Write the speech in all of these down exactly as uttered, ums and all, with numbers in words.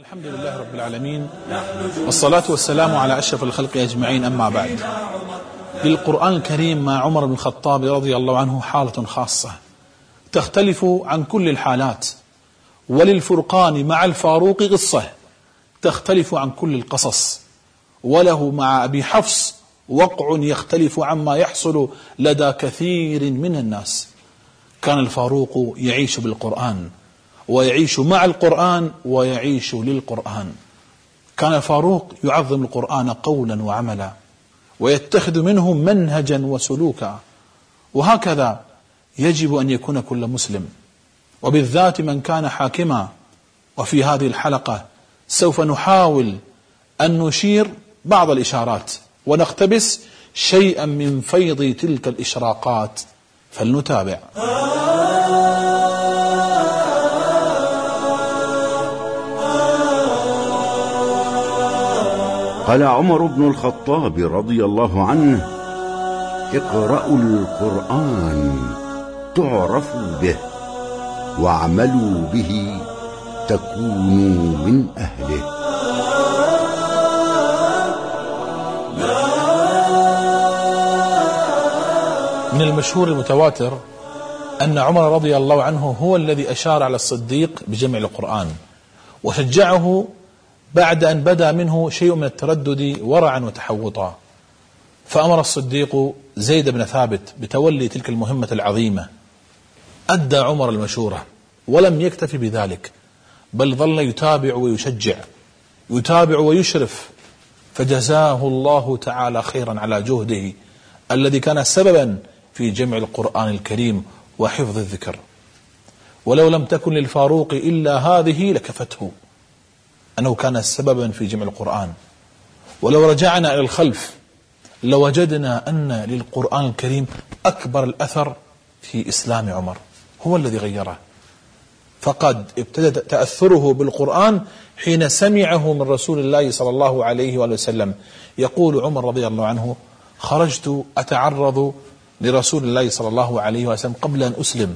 الحمد لله رب العالمين، والصلاة والسلام على أشرف الخلق أجمعين، أما بعد. للقرآن الكريم مع عمر بن الخطاب رضي الله عنه حالة خاصة تختلف عن كل الحالات، وللفرقان مع الفاروق قصة تختلف عن كل القصص، وله مع أبي حفص وقع يختلف عما يحصل لدى كثير من الناس. كان الفاروق يعيش بالقرآن ويعيش مع القرآن ويعيش للقرآن. كان الفاروق يعظم القرآن قولا وعملا ويتخذ منه منهجا وسلوكا، وهكذا يجب أن يكون كل مسلم، وبالذات من كان حاكما. وفي هذه الحلقة سوف نحاول أن نشير بعض الإشارات ونقتبس شيئا من فيض تلك الإشراقات، فلنتابع. قال عمر بن الخطاب رضي الله عنه: اقرأوا القرآن تعرفوا به، واعملوا به تكونوا من أهله. من المشهور المتواتر أن عمر رضي الله عنه هو الذي أشار على الصديق بجمع القرآن وشجعه بعد أن بدا منه شيء من التردد ورعا وتحوطا، فأمر الصديق زيد بن ثابت بتولي تلك المهمة العظيمة. أدى عمر المشورة ولم يكتفي بذلك، بل ظل يتابع ويشجع، يتابع ويشرف، فجزاه الله تعالى خيرا على جهده الذي كان سببا في جمع القرآن الكريم وحفظ الذكر. ولو لم تكن للفاروق إلا هذه لكفته، أنه كان سببا في جمع القرآن. ولو رجعنا إلى الخلف لوجدنا أن للقرآن الكريم أكبر الأثر في إسلام عمر، هو الذي غيره. فقد ابتدى تأثره بالقرآن حين سمعه من رسول الله صلى الله عليه وآله وسلم. يقول عمر رضي الله عنه: خرجت أتعرض لرسول الله صلى الله عليه وسلم قبل أن أسلم،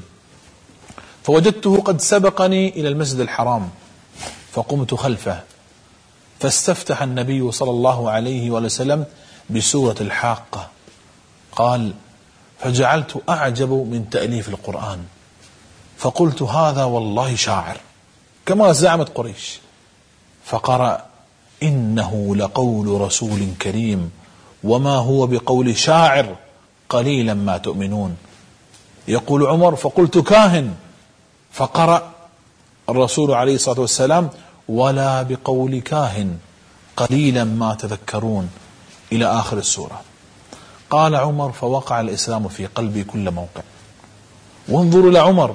فوجدته قد سبقني إلى المسجد الحرام، فقمت خلفه، فاستفتح النبي صلى الله عليه وسلم بسورة الحاقة. قال: فجعلت أعجب من تأليف القرآن، فقلت: هذا والله شاعر كما زعمت قريش. فقرأ: إنه لقول رسول كريم وما هو بقول شاعر قليلا ما تؤمنون. يقول عمر: فقلت: كاهن. فقرأ الرسول عليه الصلاة والسلام: ولا بقول كاهن قليلا ما تذكرون، إلى آخر السورة. قال عمر: فوقع الإسلام في قلبي كل موقع. وانظروا لعمر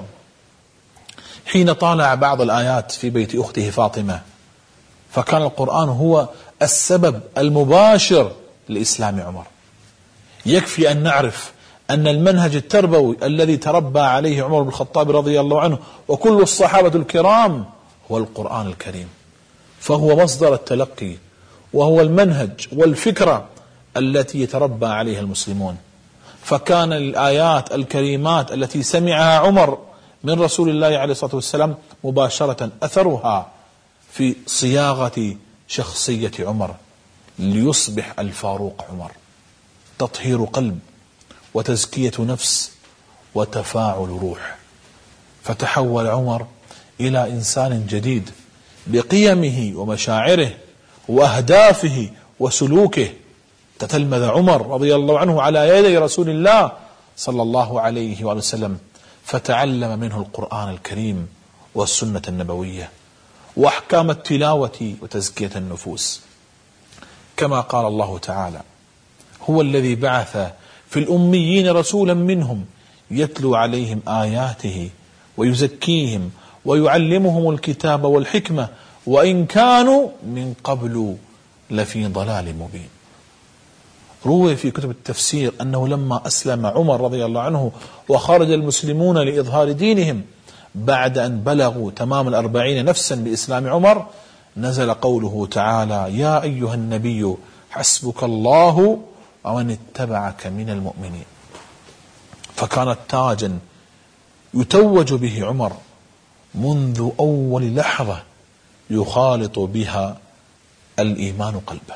حين طالع بعض الآيات في بيت أخته فاطمة، فكان القرآن هو السبب المباشر لإسلام عمر. يكفي أن نعرف أن المنهج التربوي الذي تربى عليه عمر بن الخطاب رضي الله عنه وكل الصحابة الكرام هو القرآن الكريم، فهو مصدر التلقي وهو المنهج والفكرة التي يتربى عليها المسلمون. فكان الآيات الكريمات التي سمعها عمر من رسول الله عليه الصلاة والسلام مباشرة أثرها في صياغة شخصية عمر ليصبح الفاروق عمر، تطهير قلب وتزكية نفس وتفاعل روح. فتحول عمر إلى إنسان جديد بقيمه ومشاعره وأهدافه وسلوكه. تتلمذ عمر رضي الله عنه على يدي رسول الله صلى الله عليه وسلم، فتعلم منه القرآن الكريم والسنة النبوية وأحكام التلاوة وتزكية النفوس. كما قال الله تعالى: هو الذي بعث في الأميين رسولا منهم يتلو عليهم آياته ويزكيهم ويعلمهم الكتاب والحكمة وإن كانوا من قبل لفي ضلال مبين. روي في كتب التفسير أنه لما أسلم عمر رضي الله عنه وخرج المسلمون لإظهار دينهم بعد أن بلغوا تمام الأربعين نفسا بإسلام عمر، نزل قوله تعالى: يا أيها النبي حسبك الله ومن اتبعك من المؤمنين. فكانت تاجا يتوج به عمر منذ أول لحظة يخالط بها الإيمان قلبه.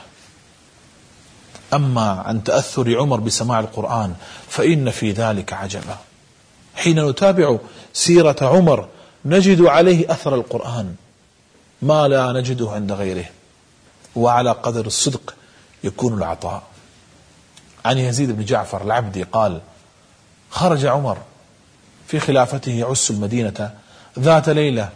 أما عن تأثر عمر بسماع القرآن فإن في ذلك عجبا. حين نتابع سيرة عمر نجد عليه أثر القرآن ما لا نجده عند غيره، وعلى قدر الصدق يكون العطاء. عن يزيد بن جعفر العبدي قال: خرج عمر في خلافته يعس المدينة ذات ليلة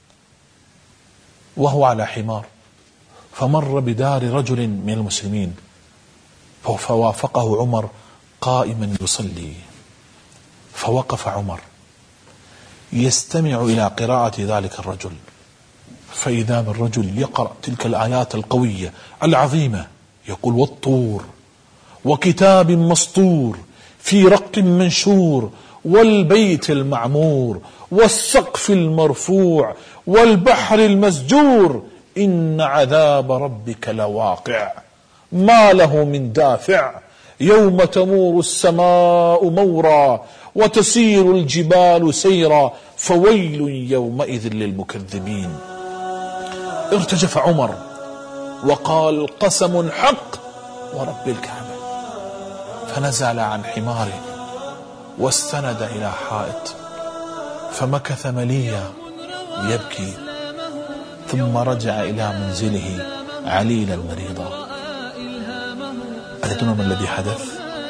وهو على حمار، فمر بدار رجل من المسلمين فوافقه عمر قائما يصلي، فوقف عمر يستمع إلى قراءة ذلك الرجل، فإذا بالرجل يقرأ تلك الآيات القوية العظيمة، يقول: والطور وكتاب مسطور في رق منشور والبيت المعمور والسقف المرفوع والبحر المسجور إن عذاب ربك لواقع ما له من دافع يوم تمور السماء مورا وتسير الجبال سيرا فويل يومئذ للمكذبين. ارتجف عمر وقال: قسم حق ورب الكعبة، فنزل عن حماره واستند إلى حائط فمكث مليا يبكي، ثم رجع إلى منزله عليلا مريضا. أتدرون ما الذي حدث؟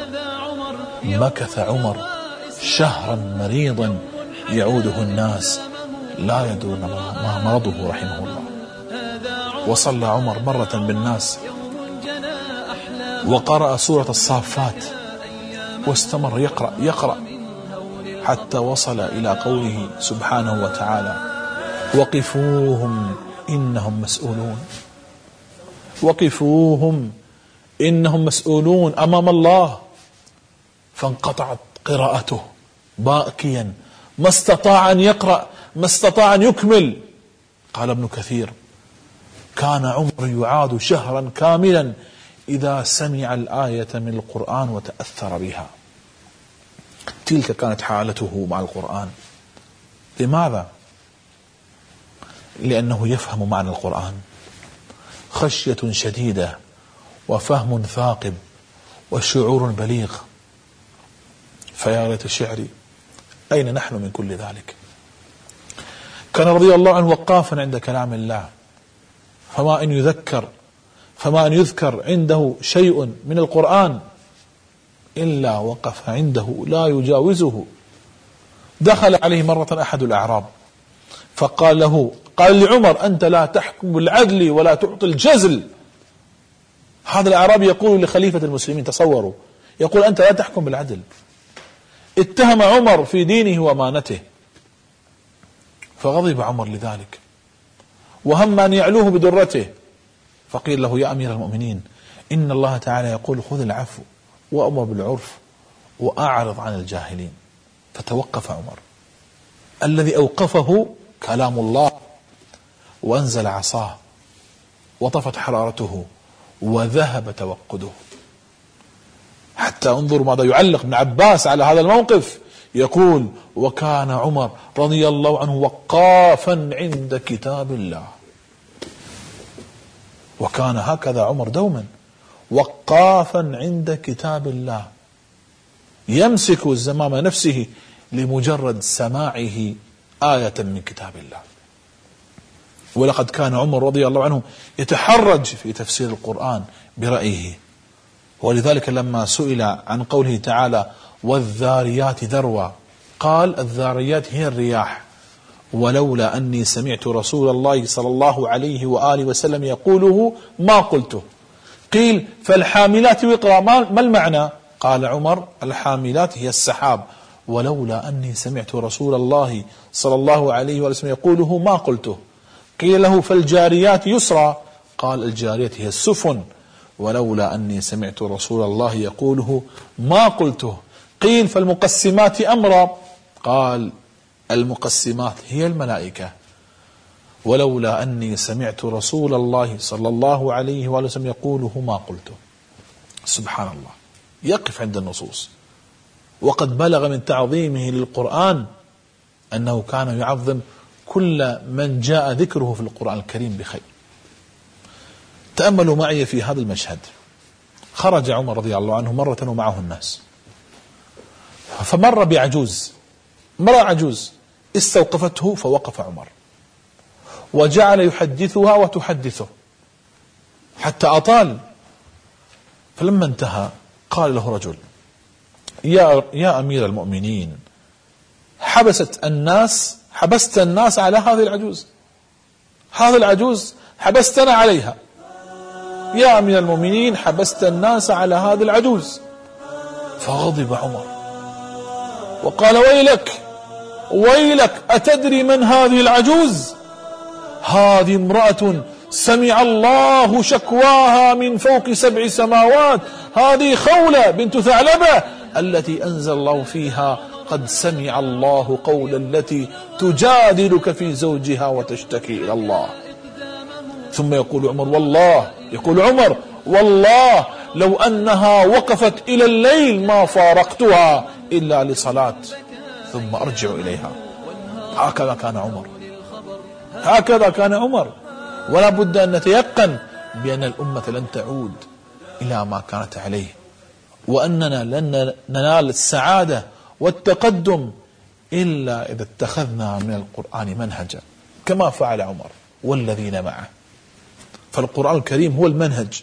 مكث عمر شهرا مريضا يعوده الناس لا يدرون ما مرضه رحمه الله. وصلى عمر مرة بالناس وقرأ سورة الصافات واستمر يقرأ يقرأ حتى وصل إلى قوله سبحانه وتعالى: وقفوهم إنهم مسؤولون. وقفوهم إنهم مسؤولون أمام الله. فانقطعت قراءته باكيا، ما استطاع أن يقرأ، ما استطاع أن يكمل. قال ابن كثير: كان عمر يعاد شهرا كاملا إذا سمع الآية من القرآن وتأثر بها. تلك كانت حالته مع القرآن. لماذا؟ لأنه يفهم معنى القرآن، خشية شديدة وفهم ثاقب وشعور بليغ. فيا ليت شعري أين نحن من كل ذلك. كان رضي الله عنه وقافا عند كلام الله، فما أن يذكر فما أن يذكر عنده شيء من القرآن إلا وقف عنده لا يجاوزه. دخل عليه مرة أحد الأعراب فقال له قال لعمر: أنت لا تحكم بالعدل ولا تعطي الجزل. هذا الأعرابي يقول لخليفة المسلمين، تصوروا، يقول: أنت لا تحكم بالعدل. اتهم عمر في دينه وأمانته، فغضب عمر لذلك وهم أن يعلوه بدرته. فقيل له: يا أمير المؤمنين، إن الله تعالى يقول: خذ العفو وأمر بالعرف وأعرض عن الجاهلين. فتوقف عمر. الذي أوقفه كلام الله، وأنزل عصاه وطفت حرارته وذهب توقده. حتى انظروا ماذا يعلق ابن عباس على هذا الموقف، يقول: وكان عمر رضي الله عنه وقافا عند كتاب الله. وكان هكذا عمر دوما، وقافا عند كتاب الله، يمسك الزمام نفسه لمجرد سماعه آية من كتاب الله. ولقد كان عمر رضي الله عنه يتحرج في تفسير القرآن برأيه. ولذلك لما سئل عن قوله تعالى: والذاريات ذروا، قال: الذاريات هي الرياح، ولولا أني سمعت رسول الله صلى الله عليه وآله وسلم يقوله ما قلته. قيل: فالحاملات وقرا، ما المعنى؟ قال عمر: الحاملات هي السحاب، ولولا أني سمعت رسول الله صلى الله عليه وآله وسلم يقوله ما قلته. قيل له: فالجاريات يسرا، قال: الجاريات هي السفن، ولولا أني سمعت رسول الله يقوله ما قلته. قيل: فالمقسمات أمرا، قال: المقسمات هي الملائكة، ولولا أني سمعت رسول الله صلى الله عليه وآله وسلم يقوله ما قلته. سبحان الله، يقف عند النصوص. وقد بلغ من تعظيمه للقرآن أنه كان يعظم كل من جاء ذكره في القرآن الكريم بخير. تأملوا معي في هذا المشهد. خرج عمر رضي الله عنه مرة ومعه الناس، فمر بعجوز، مرة عجوز استوقفته، فوقف عمر وجعل يحدثها وتحدثه حتى أطال. فلما انتهى قال له رجل: يا, يا أمير المؤمنين، حبست الناس حبست الناس على هذه العجوز، هذه العجوز حبستنا عليها، يا أمير المؤمنين حبست الناس على هذه العجوز. فغضب عمر وقال: ويلك ويلك، أتدري من هذه العجوز؟ هذه امرأة سمع الله شكواها من فوق سبع سماوات، هذه خولة بنت ثعلبة التي أنزل الله فيها: قد سمع الله قول التي تجادلك في زوجها وتشتكي إلى الله. ثم يقول عمر والله يقول عمر والله لو أنها وقفت إلى الليل ما فارقتها إلا لصلاة ثم أرجع إليها. هكذا كان عمر، هكذا كان عمر. ولا بد أن نتيقن بأن الأمة لن تعود إلى ما كانت عليه، وأننا لن ننال السعادة والتقدم إلا إذا اتخذنا من القرآن منهجا كما فعل عمر والذين معه. فالقرآن الكريم هو المنهج،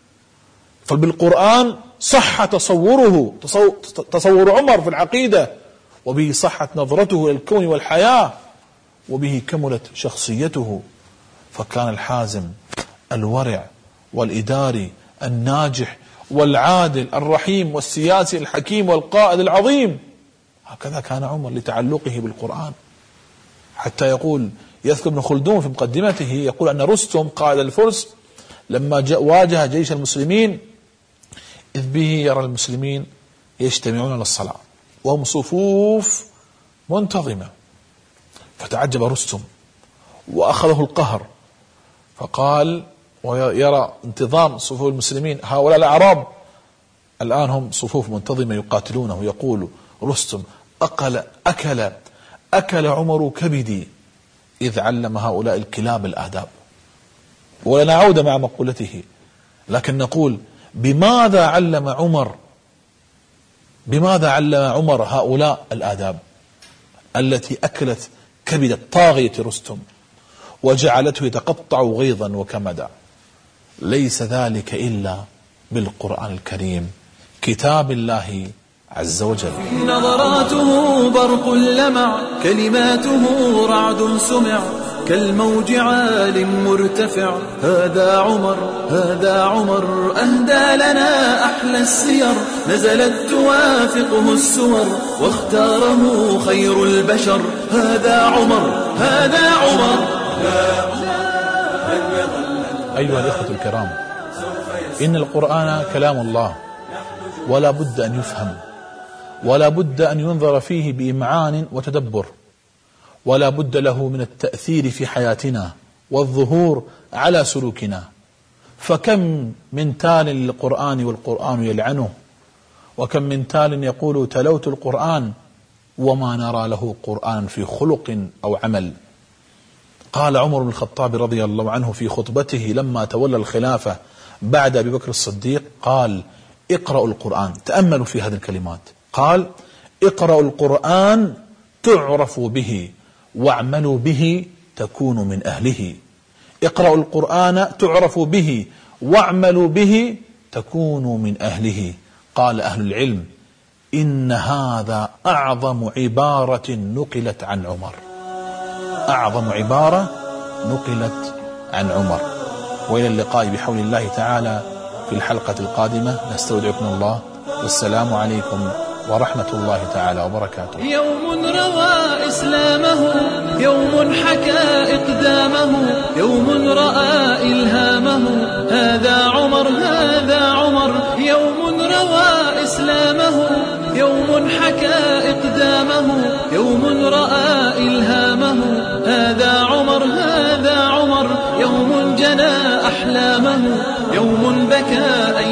فبالقرآن صح تصوره، تصور عمر في العقيدة، وبه صحت نظرته للكون والحياة، وبه كملت شخصيته، فكان الحازم الورع والإداري الناجح والعادل الرحيم والسياسي الحكيم والقائد العظيم. هكذا كان عمر لتعلقه بالقرآن، حتى يقول يذكر ابن خلدون في مقدمته يقول أن رستم قائد الفرس لما واجه جيش المسلمين إذ به يرى المسلمين يجتمعون للصلاة وهم صفوف منتظمة، فتعجب رستم وأخذه القهر، فقال ويرى انتظام صفوف المسلمين، هؤلاء الأعراب الآن هم صفوف منتظمة يقاتلونه، يقول رستم: أكل أكل أكل عمر كبدي إذ علم هؤلاء الكلاب الآداب. ولنعود مع مقولته، لكن نقول بماذا علم عمر بماذا علم عمر هؤلاء الآداب التي أكلت كبد الطاغية رستم وجعلته يتقطع غيظا وكمدا؟ ليس ذلك إلا بالقرآن الكريم كتاب الله عز وجل. نظراته برق لمع، كلماته رعد سمع، كالموج عال مرتفع. هذا عمر هذا عمر أهدى لنا أحلى السير، نزلت توافقه السور واختاره خير البشر. هذا عمر هذا عمر. أيها الإخوة الكرام، إن القرآن كلام الله، ولا بد أن يفهم، ولا بد أن ينظر فيه بإمعان وتدبر، ولا بد له من التأثير في حياتنا والظهور على سلوكنا. فكم من تال للقرآن والقرآن يلعنه، وكم من تال يقول تلوت القرآن وما نرى له قرآن في خلق أو عمل. قال عمر بن الخطاب رضي الله عنه في خطبته لما تولى الخلافة بعد أبي بكر الصديق، قال: اقرأوا القرآن. تأملوا في هذه الكلمات، قال: اقرأوا القرآن تعرفوا به واعملوا به تكونوا من أهله. اقرأوا القرآن تعرفوا به واعملوا به تكونوا من أهله. قال أهل العلم: إن هذا أعظم عبارة نقلت عن عمر، أعظم عبارة نقلت عن عمر. وإلى اللقاء بحول الله تعالى في الحلقة القادمة، نستودعكم الله، والسلام عليكم ورحمة الله تعالى وبركاته. يوم روى إسلامه، يوم حكى إقدامه، يوم رأى إلهامه. هذا عمر هذا عمر. يوم روى إسلامه، يوم حكى إقدامه، يوم رأى إلهامه. هذا عمر هذا عمر. يوم جنى أحلامه، يوم بكى